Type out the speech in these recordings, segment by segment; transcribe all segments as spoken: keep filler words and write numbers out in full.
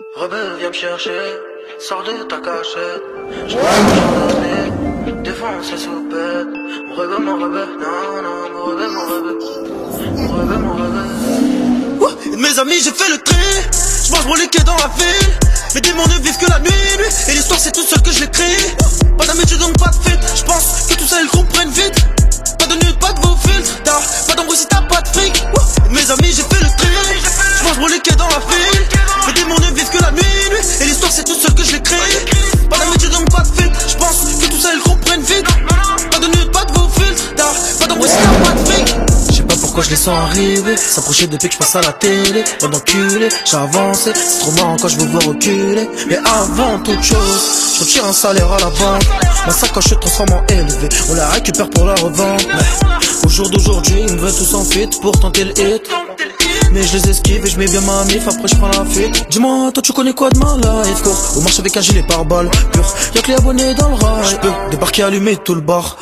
Rebelle, viens me chercher, sors de ta cachette. Je vais m'en défoncer sous bête. Mon rebelle, mon rebelle, non, non, mon rebelle, mon rebelle. Mon rebelle, mon rebelle. Ouh, mes amis, j'ai fait le tri. Je mange mon liquide dans la ville. Mes démons ne vivent que la nuit, nuit. Et l'histoire, c'est toute seule que je l'écris. Pas d'amitié, donc pas de fit. Je pense que tout ça, ils comprennent vite. Pas de nude, pas de beau filtre. Pas d'embrouille si t'as pas de fric. Ouh, mes amis, j'ai fait le tri. Je mange mon liquide dans la ville. Mes démons ne vivent que la nuit, nuit. Et l'histoire, c'est toute seule que je l'écris. Pas d'amitié, donc pas de fit. Je pense que tout ça, ils comprennent vite. Pas de nude, pas de beau filtre. Pas d'embrouille si t'as pas de fric. Pourquoi je les sens arriver, s'approcher depuis que je passe à la télé. Bon enculé, j'ai avancé, c'est trop marrant quand je me vois reculer. Mais avant toute chose, je retire un salaire à la banque. Ma sacoche se transforme en élevé, on la récupère pour la revendre. Au jour d'aujourd'hui, ils me veulent tous en fit pour tenter le hit. Mais je les esquive et je mets bien ma mif, après je prends la fuite. Dis-moi, toi tu connais quoi de ma life? Cours au marché avec un gilet par balle pur, y'a que les abonnés dans le rail. Je peux débarquer, allumer tout le bar.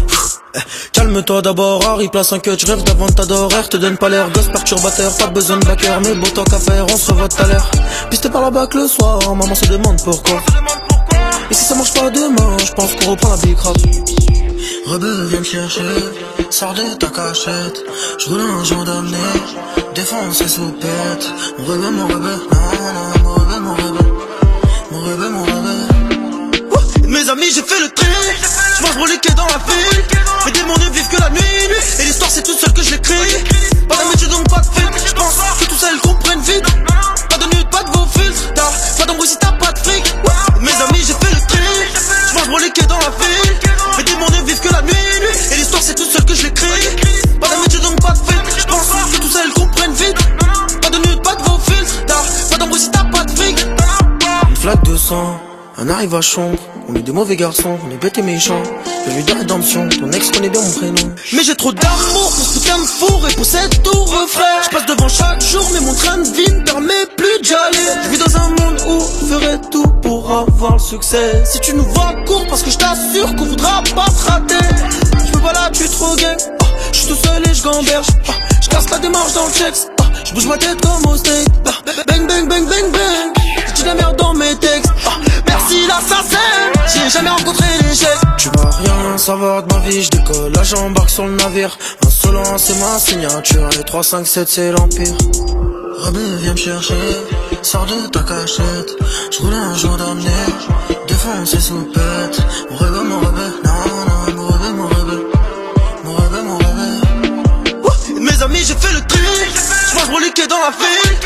Calme-toi d'abord, Harry, place un cut, je rêve d'avant ta d'horaire. Te donne pas l'air, gosse perturbateur, pas besoin de backer. Mais beau temps qu'à faire, on se revoit tout à l'heure. Pisté par la bac le soir, maman se demande pourquoi. Et si ça marche pas demain, je pense qu'on reprend la big rap. Rebelle, viens me chercher, sors de ta cachette. Je roule un gendarme, défonce sous pète. Mon rebelle, mon rebelle, non, non, mon rebelle, mon rebelle. Mon rebelle, mon rebelle. Ouh, mes amis, j'ai fait le tri. Je mange mon liquide dans la ville. Mes démons ne vivent que la nuit, nuit. Et l'histoire c'est toute seule que je l'écris. Pas d'amitié donc pas de fit. Je pense que tout ça ils comprennent vite. Pas de nude, pas de beau filtre. Pas d'embrouille si t'as pas de fric. Mes amis j'ai fait le tri. Je mange mon liquide dans la ville. Mes démons ne vivent que la nuit, nuit. Et l'histoire c'est toute seule que je l'écris. Pas d'amitié donc pas de fit. Je pense que tout ça ils comprennent vite. Pas de nude, pas de beau filtre. Pas d'embrouille si t'as pas de fric. Une flaque de sang, un arrive à chambre. On est des mauvais garçons, on est bêtes et méchants. J'ai eu de rédemption, ton ex connaît bien mon prénom. Mais j'ai trop d'amour pour ce putain de four et pour cette tour refrain. Je passe devant chaque jour, mais mon train de vie me permet plus d'y aller. Je vis dans un monde où on ferait tout pour avoir le succès. Si tu nous vois court, parce que je t'assure qu'on voudra pas te rater. Je me vois là, tu es trop gay. Oh, je suis tout seul et je gamberge. Oh, je casse la démarche dans le checks. Oh, je bouge ma tête comme au steak. Oh, bang bang bang bang bang. Je dis la merde dans mes textes. Oh, merci l'assassin. J'ai jamais rencontré l'échec. Tu vas rien savoir de ma vie, je décolle, là j'embarque sur le navire. Insolent c'est ma signature, les trois cinq sept c'est l'empire. Rebelle, viens me chercher, sors de ta cachette. Je roule un gendarme, défonce sous pète. Mon rebelle, mon rebelle, non, non, mon rebelle, mon rebelle. Mon rebelle, mon rebelle. Ouh, mes amis j'ai fait le tri. Je mange mon liquide dans la ville.